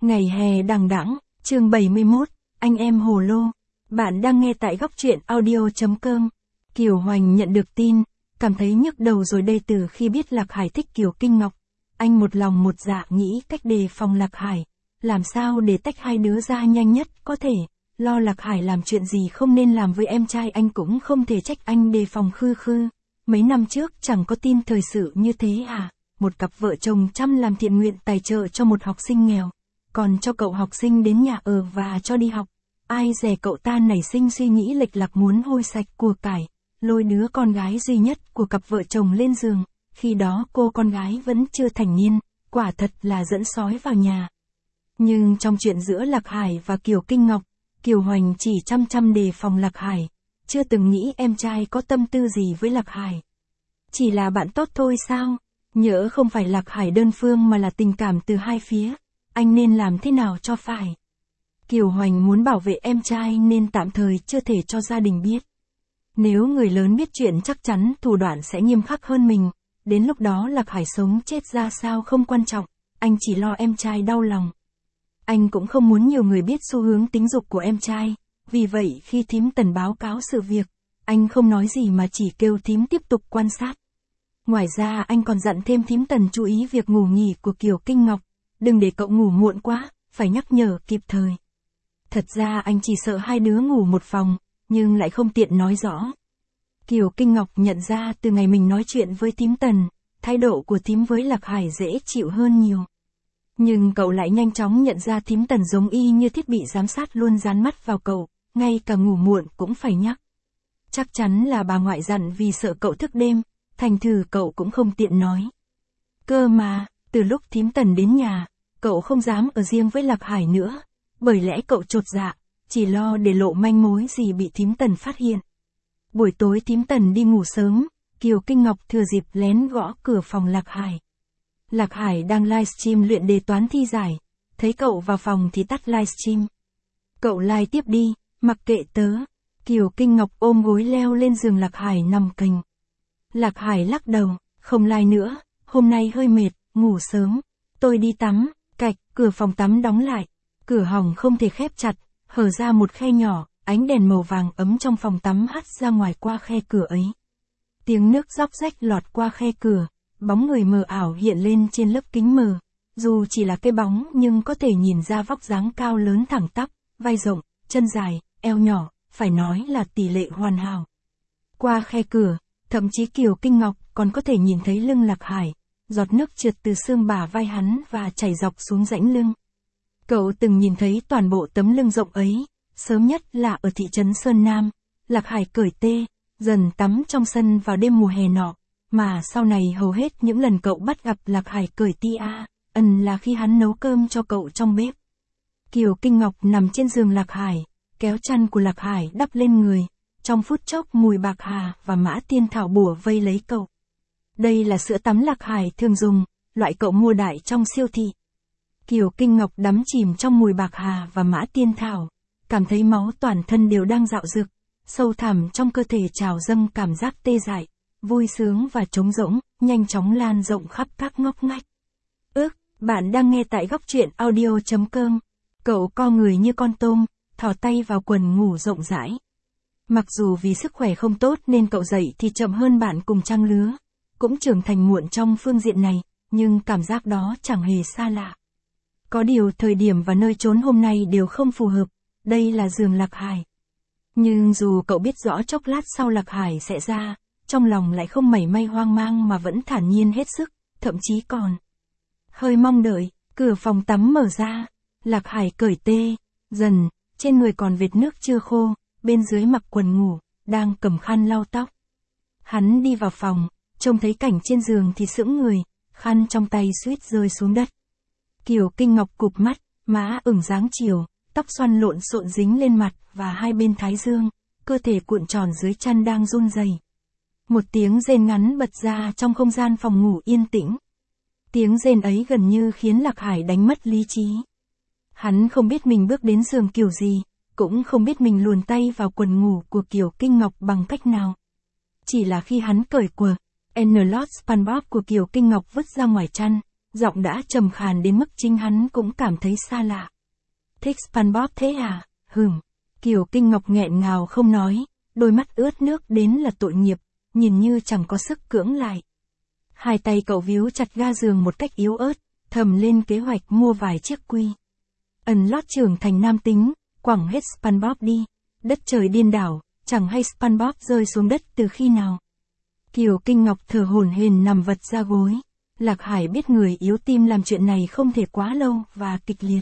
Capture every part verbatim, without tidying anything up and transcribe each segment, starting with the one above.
Ngày hè đằng đẵng, chương bảy mươi mốt, anh em hồ lô. Bạn đang nghe tại góc truyện audio chấm com. Kiều Hoành nhận được tin, cảm thấy nhức đầu rồi đây từ khi biết Lạc Hải thích Kiều Kinh Ngọc. Anh một lòng một dạ nghĩ cách đề phòng Lạc Hải. Làm sao để tách hai đứa ra nhanh nhất có thể. Lo Lạc Hải làm chuyện gì không nên làm với em trai anh cũng không thể trách anh đề phòng khư khư. Mấy năm trước chẳng có tin thời sự như thế à. Một cặp vợ chồng chăm làm thiện nguyện tài trợ cho một học sinh nghèo. Còn cho cậu học sinh đến nhà ở và cho đi học. Ai dè cậu ta nảy sinh suy nghĩ lệch lạc muốn hôi sạch của cải, lôi đứa con gái duy nhất của cặp vợ chồng lên giường. Khi đó cô con gái vẫn chưa thành niên, quả thật là dẫn sói vào nhà. Nhưng trong chuyện giữa Lạc Hải và Kiều Kinh Ngọc, Kiều Hoành chỉ chăm chăm đề phòng Lạc Hải, chưa từng nghĩ em trai có tâm tư gì với Lạc Hải. Chỉ là bạn tốt thôi sao? Nhỡ không phải Lạc Hải đơn phương mà là tình cảm từ hai phía. Anh nên làm thế nào cho phải? Kiều Hoành muốn bảo vệ em trai nên tạm thời chưa thể cho gia đình biết. Nếu người lớn biết chuyện chắc chắn thủ đoạn sẽ nghiêm khắc hơn mình. Đến lúc đó Lạc Hải sống chết ra sao không quan trọng, anh chỉ lo em trai đau lòng. Anh cũng không muốn nhiều người biết xu hướng tính dục của em trai. Vì vậy khi thím Tần báo cáo sự việc, anh không nói gì mà chỉ kêu thím tiếp tục quan sát. Ngoài ra anh còn dặn thêm thím Tần chú ý việc ngủ nghỉ của Kiều Kinh Ngọc. Đừng để cậu ngủ muộn quá, phải nhắc nhở kịp thời. Thật ra anh chỉ sợ hai đứa ngủ một phòng, nhưng lại không tiện nói rõ. Kiều Kinh Ngọc nhận ra từ ngày mình nói chuyện với thím Tần, thái độ của thím với Lạc Hải dễ chịu hơn nhiều. Nhưng cậu lại nhanh chóng nhận ra thím Tần giống y như thiết bị giám sát luôn dán mắt vào cậu, ngay cả ngủ muộn cũng phải nhắc. Chắc chắn là bà ngoại dặn vì sợ cậu thức đêm, thành thử cậu cũng không tiện nói. Cơ mà, từ lúc thím Tần đến nhà, cậu không dám ở riêng với Lạc Hải nữa, bởi lẽ cậu chột dạ, chỉ lo để lộ manh mối gì bị thím Tần phát hiện. Buổi tối thím Tần đi ngủ sớm, Kiều Kinh Ngọc thừa dịp lén gõ cửa phòng Lạc Hải. Lạc Hải đang livestream luyện đề toán thi giải, thấy cậu vào phòng thì tắt livestream. Cậu live tiếp đi, mặc kệ tớ. Kiều Kinh Ngọc ôm gối leo lên giường Lạc Hải nằm cành. Lạc Hải lắc đầu, không live nữa, hôm nay hơi mệt, ngủ sớm. Tôi đi tắm, cạch, cửa phòng tắm đóng lại. Cửa hỏng không thể khép chặt, hở ra một khe nhỏ, ánh đèn màu vàng ấm trong phòng tắm hắt ra ngoài qua khe cửa ấy. Tiếng nước róc rách lọt qua khe cửa, bóng người mờ ảo hiện lên trên lớp kính mờ. Dù chỉ là cái bóng nhưng có thể nhìn ra vóc dáng cao lớn thẳng tắp, vai rộng, chân dài, eo nhỏ, phải nói là tỷ lệ hoàn hảo. Qua khe cửa, thậm chí Kiều Kinh Ngọc còn có thể nhìn thấy lưng Lạc Hải. Giọt nước trượt từ xương bả vai hắn và chảy dọc xuống rãnh lưng. Cậu từng nhìn thấy toàn bộ tấm lưng rộng ấy, sớm nhất là ở thị trấn Sơn Nam. Lạc Hải cởi tê, dần tắm trong sân vào đêm mùa hè nọ, mà sau này hầu hết những lần cậu bắt gặp Lạc Hải cởi ti a, ẩn là khi hắn nấu cơm cho cậu trong bếp. Kiều Kinh Ngọc nằm trên giường Lạc Hải, kéo chăn của Lạc Hải đắp lên người, trong phút chốc mùi bạc hà và mã tiên thảo bùa vây lấy cậu. Đây là sữa tắm Lạc Hải thường dùng, loại cậu mua đại trong siêu thị. Kiều Kinh Ngọc đắm chìm trong mùi bạc hà và mã tiên thảo, cảm thấy máu toàn thân đều đang dạo dực, sâu thẳm trong cơ thể trào dâng cảm giác tê dại, vui sướng và trống rỗng, nhanh chóng lan rộng khắp các ngóc ngách. Ước, bạn đang nghe tại góc truyện audio chấm com. Cậu co người như con tôm, thò tay vào quần ngủ rộng rãi. Mặc dù vì sức khỏe không tốt nên cậu dậy thì chậm hơn bạn cùng trang lứa, cũng trưởng thành muộn trong phương diện này, nhưng cảm giác đó chẳng hề xa lạ. Có điều thời điểm và nơi trốn hôm nay đều không phù hợp, đây là giường Lạc Hải. Nhưng dù cậu biết rõ chốc lát sau Lạc Hải sẽ ra, trong lòng lại không mảy may hoang mang mà vẫn thản nhiên hết sức, thậm chí còn hơi mong đợi. Cửa phòng tắm mở ra, Lạc Hải cởi tê, dần, trên người còn vệt nước chưa khô, bên dưới mặc quần ngủ, đang cầm khăn lau tóc. Hắn đi vào phòng, trông thấy cảnh trên giường thì sững người, khăn trong tay suýt rơi xuống đất. Kiều Kinh Ngọc cụp mắt, má ửng dáng chiều, tóc xoăn lộn xộn dính lên mặt và hai bên thái dương, cơ thể cuộn tròn dưới chăn đang run rẩy. Một tiếng rên ngắn bật ra trong không gian phòng ngủ yên tĩnh. Tiếng rên ấy gần như khiến Lạc Hải đánh mất lý trí. Hắn không biết mình bước đến giường kiểu gì, cũng không biết mình luồn tay vào quần ngủ của Kiều Kinh Ngọc bằng cách nào. Chỉ là khi hắn cởi quần, N-Lot SpongeBob của Kiều Kinh Ngọc vứt ra ngoài chăn, giọng đã trầm khàn đến mức chính hắn cũng cảm thấy xa lạ. Thích SpongeBob thế à? Hừm. Kiều Kinh Ngọc nghẹn ngào không nói, đôi mắt ướt nước đến là tội nghiệp, nhìn như chẳng có sức cưỡng lại. Hai tay cậu víu chặt ga giường một cách yếu ớt, thầm lên kế hoạch mua vài chiếc quy. Ẩn lót trưởng thành nam tính, quẳng hết SpongeBob đi. Đất trời điên đảo, chẳng hay SpongeBob rơi xuống đất từ khi nào. Kiều Kinh Ngọc thở hổn hển nằm vật ra gối. Lạc Hải biết người yếu tim làm chuyện này không thể quá lâu và kịch liệt.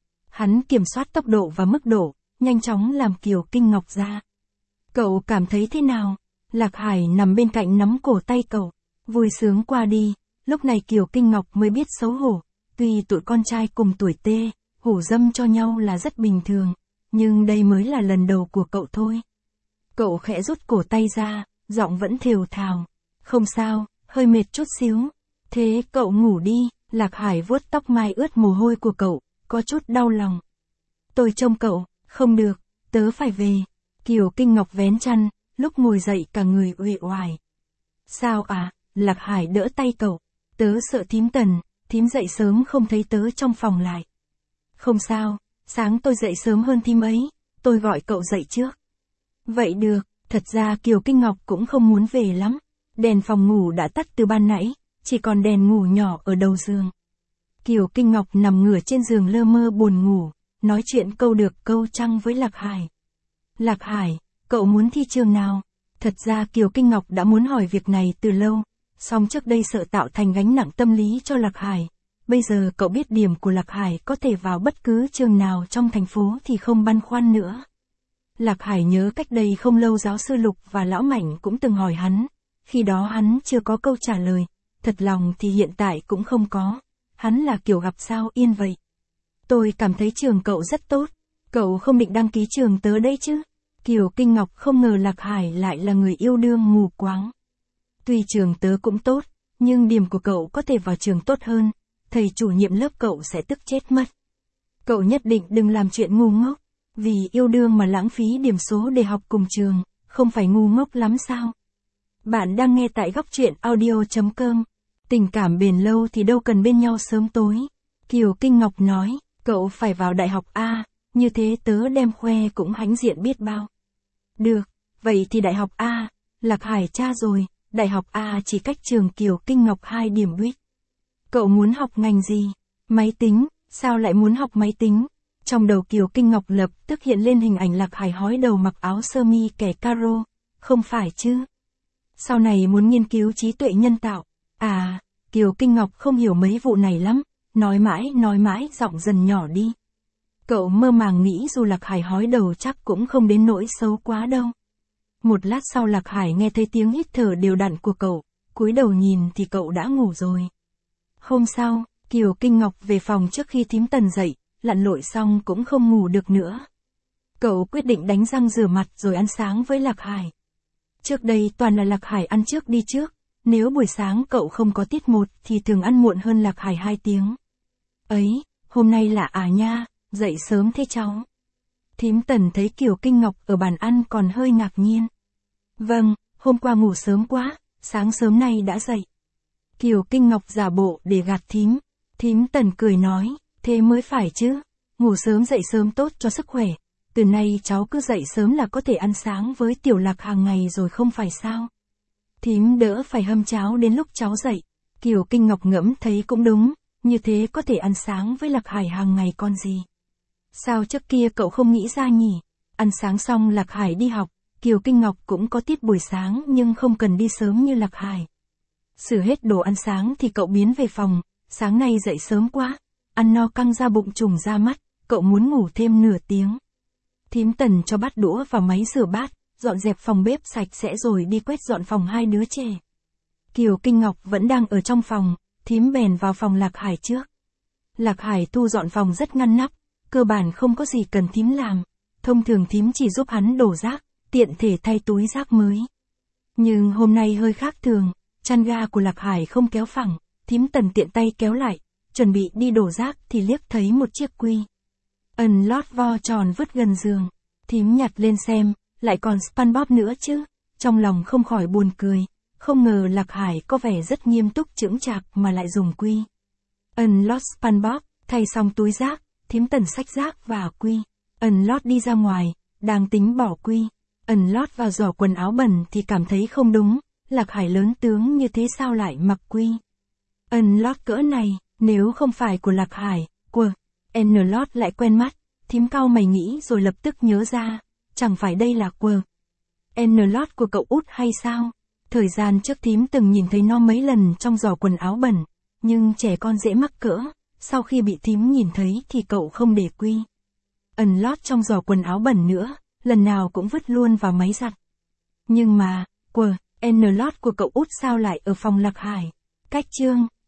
Hắn kiểm soát tốc độ và mức độ, nhanh chóng làm Kiều Kinh Ngọc ra. Cậu cảm thấy thế nào? Lạc Hải nằm bên cạnh nắm cổ tay cậu, vui sướng qua đi. Lúc này Kiều Kinh Ngọc mới biết xấu hổ. Tuy tụi con trai cùng tuổi tê, hủ dâm cho nhau là rất bình thường, nhưng đây mới là lần đầu của cậu thôi. Cậu khẽ rút cổ tay ra, giọng vẫn thều thào. Không sao, hơi mệt chút xíu. Thế cậu ngủ đi. Lạc Hải vuốt tóc mai ướt mồ hôi của cậu, có chút đau lòng. Tôi trông cậu. Không được, tớ phải về. Kiều Kinh Ngọc vén chăn, lúc ngồi dậy cả người uể oải. Sao à? Lạc Hải đỡ tay cậu. Tớ sợ thím Tần, thím dậy sớm không thấy tớ trong phòng lại. Không sao, sáng tôi dậy sớm hơn thím ấy, tôi gọi cậu dậy trước. Vậy được, thật ra Kiều Kinh Ngọc cũng không muốn về lắm. Đèn phòng ngủ đã tắt từ ban nãy, chỉ còn đèn ngủ nhỏ ở đầu giường. Kiều Kinh Ngọc nằm ngửa trên giường lơ mơ buồn ngủ, nói chuyện câu được câu trăng với Lạc Hải. Lạc Hải, cậu muốn thi trường nào? Thật ra Kiều Kinh Ngọc đã muốn hỏi việc này từ lâu, song trước đây sợ tạo thành gánh nặng tâm lý cho Lạc Hải. Bây giờ cậu biết điểm của Lạc Hải có thể vào bất cứ trường nào trong thành phố thì không băn khoăn nữa. Lạc Hải nhớ cách đây không lâu giáo sư Lục và Lão Mạnh cũng từng hỏi hắn, khi đó hắn chưa có câu trả lời, thật lòng thì hiện tại cũng không có, hắn là kiểu gặp sao yên vậy. Tôi cảm thấy trường cậu rất tốt, cậu không định đăng ký trường tớ đấy chứ? Kiều Kinh Ngọc không ngờ Lạc Hải lại là người yêu đương mù quáng. Tuy trường tớ cũng tốt, nhưng điểm của cậu có thể vào trường tốt hơn, thầy chủ nhiệm lớp cậu sẽ tức chết mất. Cậu nhất định đừng làm chuyện ngu ngốc, vì yêu đương mà lãng phí điểm số để học cùng trường, không phải ngu ngốc lắm sao? Bạn đang nghe tại góc truyện audio chấm com. Tình cảm bền lâu thì đâu cần bên nhau sớm tối. Kiều Kinh Ngọc nói, cậu phải vào đại học A, như thế tớ đem khoe cũng hãnh diện biết bao. Được, vậy thì đại học A, Lạc Hải tra rồi, đại học A chỉ cách trường Kiều Kinh Ngọc hai điểm buýt. Cậu muốn học ngành gì? Máy tính, sao lại muốn học máy tính? Trong đầu Kiều Kinh Ngọc lập tức hiện lên hình ảnh Lạc Hải hói đầu mặc áo sơ mi kẻ caro, không phải chứ? Sau này muốn nghiên cứu trí tuệ nhân tạo. À, Kiều Kinh Ngọc không hiểu mấy vụ này lắm, nói mãi nói mãi giọng dần nhỏ đi. Cậu mơ màng nghĩ dù Lạc Hải hói đầu chắc cũng không đến nỗi xấu quá đâu. Một lát sau Lạc Hải nghe thấy tiếng hít thở đều đặn của cậu, cúi đầu nhìn thì cậu đã ngủ rồi. Hôm sau, Kiều Kinh Ngọc về phòng trước khi thím Tần dậy, lặn lội xong cũng không ngủ được nữa. Cậu quyết định đánh răng rửa mặt rồi ăn sáng với Lạc Hải. Trước đây toàn là Lạc Hải ăn trước đi trước, nếu buổi sáng cậu không có tiết một thì thường ăn muộn hơn Lạc Hải hai tiếng. Ấy, hôm nay là à nha, dậy sớm thế cháu. Thím Tần thấy Kiều Kinh Ngọc ở bàn ăn còn hơi ngạc nhiên. Vâng, hôm qua ngủ sớm quá, sáng sớm nay đã dậy. Kiều Kinh Ngọc giả bộ để gạt thím. Thím Tần cười nói, thế mới phải chứ, ngủ sớm dậy sớm tốt cho sức khỏe. Từ nay cháu cứ dậy sớm là có thể ăn sáng với Tiểu Lạc hàng ngày rồi không phải sao. Thím đỡ phải hâm cháo đến lúc cháu dậy. Kiều Kinh Ngọc ngẫm thấy cũng đúng, như thế có thể ăn sáng với Lạc Hải hàng ngày con gì. Sao trước kia cậu không nghĩ ra nhỉ? Ăn sáng xong Lạc Hải đi học, Kiều Kinh Ngọc cũng có tiết buổi sáng nhưng không cần đi sớm như Lạc Hải. Xử hết đồ ăn sáng thì cậu biến về phòng, sáng nay dậy sớm quá, ăn no căng ra bụng trùng ra mắt, cậu muốn ngủ thêm nửa tiếng. Thím Tần cho bát đũa vào máy rửa bát, dọn dẹp phòng bếp sạch sẽ rồi đi quét dọn phòng hai đứa trẻ. Kiều Kinh Ngọc vẫn đang ở trong phòng, thím bèn vào phòng Lạc Hải trước. Lạc Hải thu dọn phòng rất ngăn nắp, cơ bản không có gì cần thím làm, thông thường thím chỉ giúp hắn đổ rác, tiện thể thay túi rác mới. Nhưng hôm nay hơi khác thường, chăn ga của Lạc Hải không kéo phẳng, thím Tần tiện tay kéo lại, chuẩn bị đi đổ rác thì liếc thấy một chiếc quy. Ẩn lót vo tròn vứt gần giường, thím nhặt lên xem, lại còn SpongeBob nữa chứ, trong lòng không khỏi buồn cười, không ngờ Lạc Hải có vẻ rất nghiêm túc chững chạc mà lại dùng quy. Unlock SpongeBob, thay xong túi rác, thím Tần xách rác và quy. Unlock đi ra ngoài, đang tính bỏ quy. Unlock vào giỏ quần áo bẩn thì cảm thấy không đúng, Lạc Hải lớn tướng như thế sao lại mặc quy. Unlock cỡ này, nếu không phải của Lạc Hải, của Unlock lại quen mắt, thím cau mày nghĩ rồi lập tức nhớ ra, chẳng phải đây là của Unlock của cậu út hay sao? Thời gian trước thím từng nhìn thấy nó mấy lần trong giỏ quần áo bẩn, nhưng trẻ con dễ mắc cỡ, sau khi bị thím nhìn thấy thì cậu không để quy Unlock trong giỏ quần áo bẩn nữa, lần nào cũng vứt luôn vào máy giặt. Nhưng mà, của Unlock của cậu út sao lại ở phòng Lạc Hải? Cách chương